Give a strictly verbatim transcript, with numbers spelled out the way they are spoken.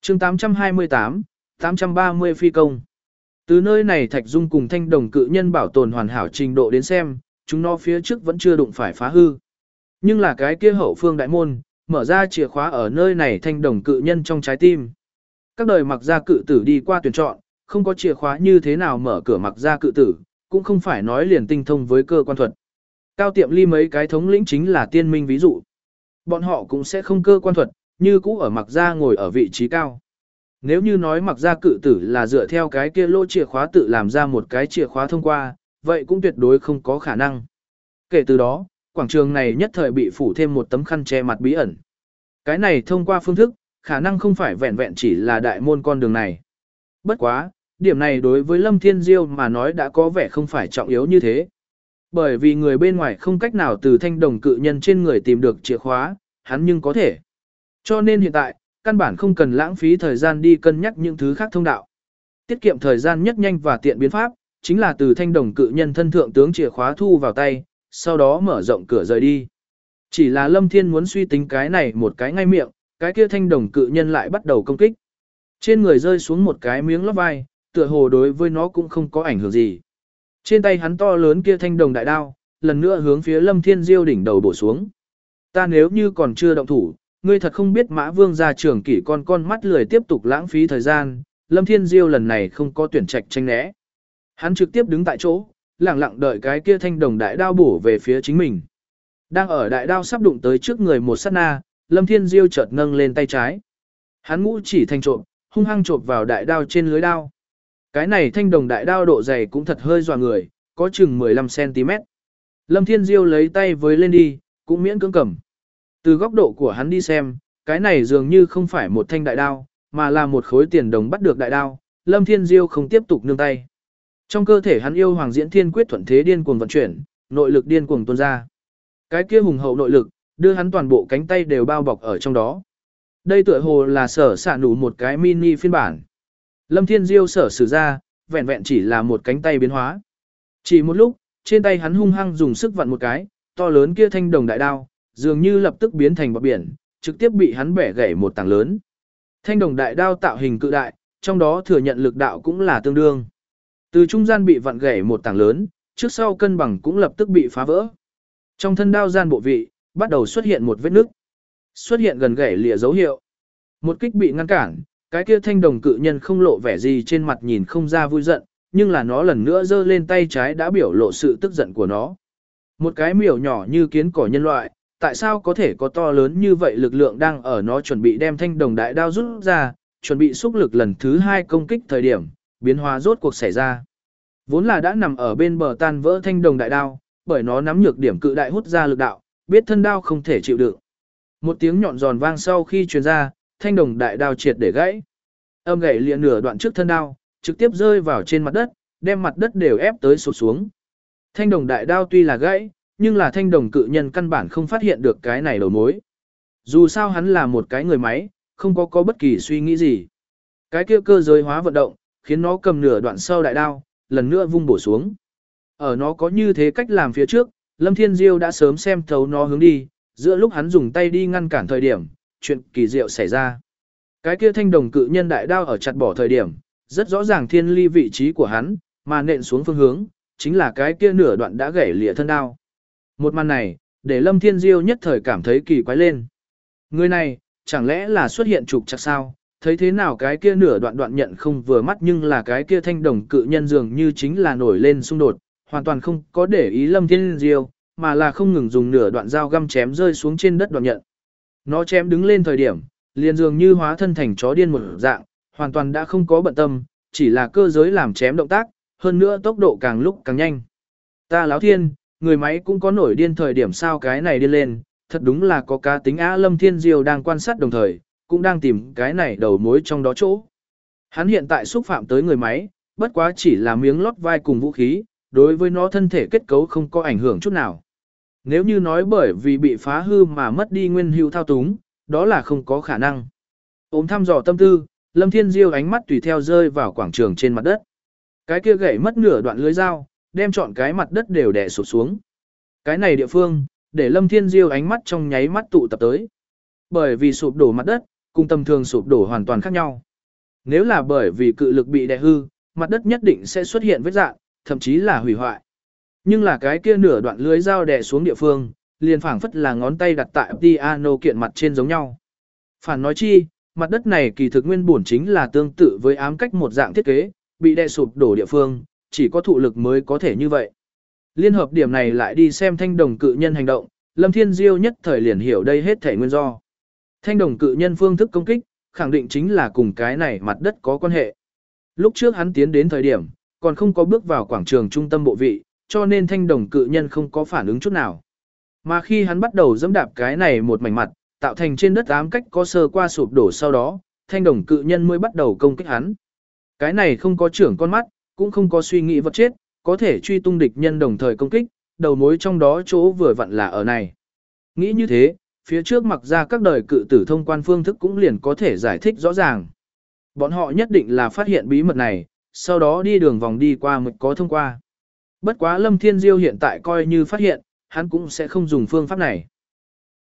chương tám trăm hai mươi tám, tám trăm ba mươi phi công. Từ nơi này Thạch Dung cùng thanh đồng cự nhân bảo tồn hoàn hảo trình độ đến xem, chúng nó phía trước vẫn chưa đụng phải phá hư. Nhưng là cái kia hậu phương đại môn, mở ra chìa khóa ở nơi này thanh đồng cự nhân trong trái tim. Các đời mặc gia cự tử đi qua tuyển chọn, không có chìa khóa như thế nào mở cửa mặc gia cự tử, cũng không phải nói liền tinh thông với cơ quan thuật. Cao Tiệm Ly mấy cái thống lĩnh chính là tiên minh ví dụ. Bọn họ cũng sẽ không cơ quan thuật, như cũ ở mặc gia ngồi ở vị trí cao. Nếu như nói mặc gia cự tử là dựa theo cái kia lỗ chìa khóa tự làm ra một cái chìa khóa thông qua, vậy cũng tuyệt đối không có khả năng. Kể từ đó, quảng trường này nhất thời bị phủ thêm một tấm khăn che mặt bí ẩn. Cái này thông qua phương thức, khả năng không phải vẹn vẹn chỉ là đại môn con đường này. Bất quá, điểm này đối với Lâm Thiên Diêu mà nói đã có vẻ không phải trọng yếu như thế. Bởi vì người bên ngoài không cách nào từ thanh đồng cự nhân trên người tìm được chìa khóa, hắn nhưng có thể. Cho nên hiện tại, căn bản không cần lãng phí thời gian đi cân nhắc những thứ khác thông đạo. Tiết kiệm thời gian nhất nhanh và tiện biến pháp, chính là từ thanh đồng cự nhân thân thượng tướng chìa khóa thu vào tay, sau đó mở rộng cửa rời đi. Chỉ là Lâm Thiên muốn suy tính cái này một cái ngay miệng, cái kia thanh đồng cự nhân lại bắt đầu công kích. Trên người rơi xuống một cái miếng lót vai, tựa hồ đối với nó cũng không có ảnh hưởng gì. Trên tay hắn to lớn kia thanh đồng đại đao, lần nữa hướng phía Lâm Thiên Diêu đỉnh đầu bổ xuống. Ta nếu như còn chưa động thủ, ngươi thật không biết Mã Vương gia trưởng kỷ con con mắt lười tiếp tục lãng phí thời gian, Lâm Thiên Diêu lần này không có tuyển trạch tranh né. Hắn trực tiếp đứng tại chỗ, lặng lặng đợi cái kia thanh đồng đại đao bổ về phía chính mình. Đang ở đại đao sắp đụng tới trước người một sát na, Lâm Thiên Diêu chợt nâng lên tay trái. Hắn ngũ chỉ thanh trộm, hung hăng chộp vào đại đao trên lưới đao. Cái này thanh đồng đại đao độ dày cũng thật hơi dọa người, có chừng mười lăm xăng ti mét. Lâm Thiên Diêu lấy tay với lên đi, cũng miễn cưỡng cầm. Từ góc độ của hắn đi xem, cái này dường như không phải một thanh đại đao, mà là một khối tiền đồng bắt được đại đao. Lâm Thiên Diêu không tiếp tục nương tay. Trong cơ thể hắn yêu hoàng diễn thiên quyết thuận thế điên cuồng vận chuyển, nội lực điên cuồng tuôn ra. Cái kia hùng hậu nội lực, đưa hắn toàn bộ cánh tay đều bao bọc ở trong đó. Đây tựa hồ là sở xạ nụ một cái mini phiên bản. Lâm Thiên Diêu sở sử ra, vẹn vẹn chỉ là một cánh tay biến hóa. Chỉ một lúc, trên tay hắn hung hăng dùng sức vặn một cái, to lớn kia thanh đồng đại đao, dường như lập tức biến thành bọt biển, trực tiếp bị hắn bẻ gãy một tảng lớn. Thanh đồng đại đao tạo hình cự đại, trong đó thừa nhận lực đạo cũng là tương đương. Từ trung gian bị vặn gãy một tảng lớn, trước sau cân bằng cũng lập tức bị phá vỡ. Trong thân đao gian bộ vị, bắt đầu xuất hiện một vết nứt. Xuất hiện gần gãy lìa dấu hiệu. Một kích bị ngăn cản, cái kia thanh đồng cự nhân không lộ vẻ gì trên mặt nhìn không ra vui giận, nhưng là nó lần nữa giơ lên tay trái đã biểu lộ sự tức giận của nó. Một cái miểu nhỏ như kiến cỏ nhân loại, tại sao có thể có to lớn như vậy lực lượng đang ở nó chuẩn bị đem thanh đồng đại đao rút ra, chuẩn bị xúc lực lần thứ hai công kích thời điểm, biến hóa rốt cuộc xảy ra. Vốn là đã nằm ở bên bờ tan vỡ thanh đồng đại đao, bởi nó nắm nhược điểm cự đại hút ra lực đạo, biết thân đao không thể chịu đựng. Một tiếng nhọn giòn vang sau khi truyền ra, thanh đồng đại đao triệt để gãy. Âm gãy lìa nửa đoạn trước thân đao, trực tiếp rơi vào trên mặt đất, đem mặt đất đều ép tới sụt xuống. Thanh đồng đại đao tuy là gãy, nhưng là thanh đồng cự nhân căn bản không phát hiện được cái này đầu mối. Dù sao hắn là một cái người máy, không có có bất kỳ suy nghĩ gì. Cái kia cơ giới hóa vận động, khiến nó cầm nửa đoạn sau đại đao, lần nữa vung bổ xuống. Ở nó có như thế cách làm phía trước, Lâm Thiên Diêu đã sớm xem thấu nó hướng đi, giữa lúc hắn dùng tay đi ngăn cản thời điểm, chuyện kỳ diệu xảy ra. Cái kia thanh đồng cự nhân đại đao ở chặt bỏ thời điểm, rất rõ ràng thiên ly vị trí của hắn, mà nện xuống phương hướng, chính là cái kia nửa đoạn đã gãy lìa thân đao. Một màn này, để Lâm Thiên Diêu nhất thời cảm thấy kỳ quái lên. Người này, chẳng lẽ là xuất hiện trục trặc sao? Thấy thế nào cái kia nửa đoạn đoạn nhận không vừa mắt nhưng là cái kia thanh đồng cự nhân dường như chính là nổi lên xung đột, hoàn toàn không có để ý Lâm Thiên Diêu, mà là không ngừng dùng nửa đoạn dao găm chém rơi xuống trên đất đoạn nhận. Nó chém đứng lên thời điểm, liền dường như hóa thân thành chó điên một dạng, hoàn toàn đã không có bận tâm, chỉ là cơ giới làm chém động tác, hơn nữa tốc độ càng lúc càng nhanh. Ta láo thiên, người máy cũng có nổi điên thời điểm sao cái này điên lên, thật đúng là có cá tính á. Lâm Thiên Diêu đang quan sát đồng thời, cũng đang tìm cái này đầu mối trong đó chỗ. Hắn hiện tại xúc phạm tới người máy, bất quá chỉ là miếng lót vai cùng vũ khí, đối với nó thân thể kết cấu không có ảnh hưởng chút nào. Nếu như nói bởi vì bị phá hư mà mất đi nguyên hữu thao túng, đó là không có khả năng. Ôm thăm dò tâm tư, Lâm Thiên Diêu ánh mắt tùy theo rơi vào quảng trường trên mặt đất. Cái kia gãy mất nửa đoạn lưới dao, đem trọn cái mặt đất đều đè sụp xuống. Cái này địa phương, để Lâm Thiên Diêu ánh mắt trong nháy mắt tụ tập tới. Bởi vì sụp đổ mặt đất, cùng tầm thường sụp đổ hoàn toàn khác nhau. Nếu là bởi vì cự lực bị đè hư, mặt đất nhất định sẽ xuất hiện vết rạn, thậm chí là hủy hoại. Nhưng là cái kia nửa đoạn lưới dao đè xuống địa phương, liền phảng phất là ngón tay đặt tại piano kiện mặt trên giống nhau. Phản nói chi, mặt đất này kỳ thực nguyên bổn chính là tương tự với ám cách một dạng thiết kế, bị đè sụp đổ địa phương, chỉ có thụ lực mới có thể như vậy. Liên hợp điểm này lại đi xem thanh đồng cự nhân hành động, Lâm Thiên Diêu nhất thời liền hiểu đây hết thể nguyên do. Thanh đồng cự nhân phương thức công kích, khẳng định chính là cùng cái này mặt đất có quan hệ. Lúc trước hắn tiến đến thời điểm, còn không có bước vào quảng trường trung tâm bộ vị, cho nên thanh đồng cự nhân không có phản ứng chút nào. Mà khi hắn bắt đầu dẫm đạp cái này một mảnh mặt, tạo thành trên đất ám cách có sơ qua sụp đổ sau đó, thanh đồng cự nhân mới bắt đầu công kích hắn. Cái này không có trưởng con mắt, cũng không có suy nghĩ vật chết, có thể truy tung địch nhân đồng thời công kích, đầu mối trong đó chỗ vừa vặn là ở này. Nghĩ như thế, phía trước mặc ra các đời cự tử thông quan phương thức cũng liền có thể giải thích rõ ràng. Bọn họ nhất định là phát hiện bí mật này, sau đó đi đường vòng đi qua mới có thông qua. Bất quá Lâm Thiên Diêu hiện tại coi như phát hiện, hắn cũng sẽ không dùng phương pháp này.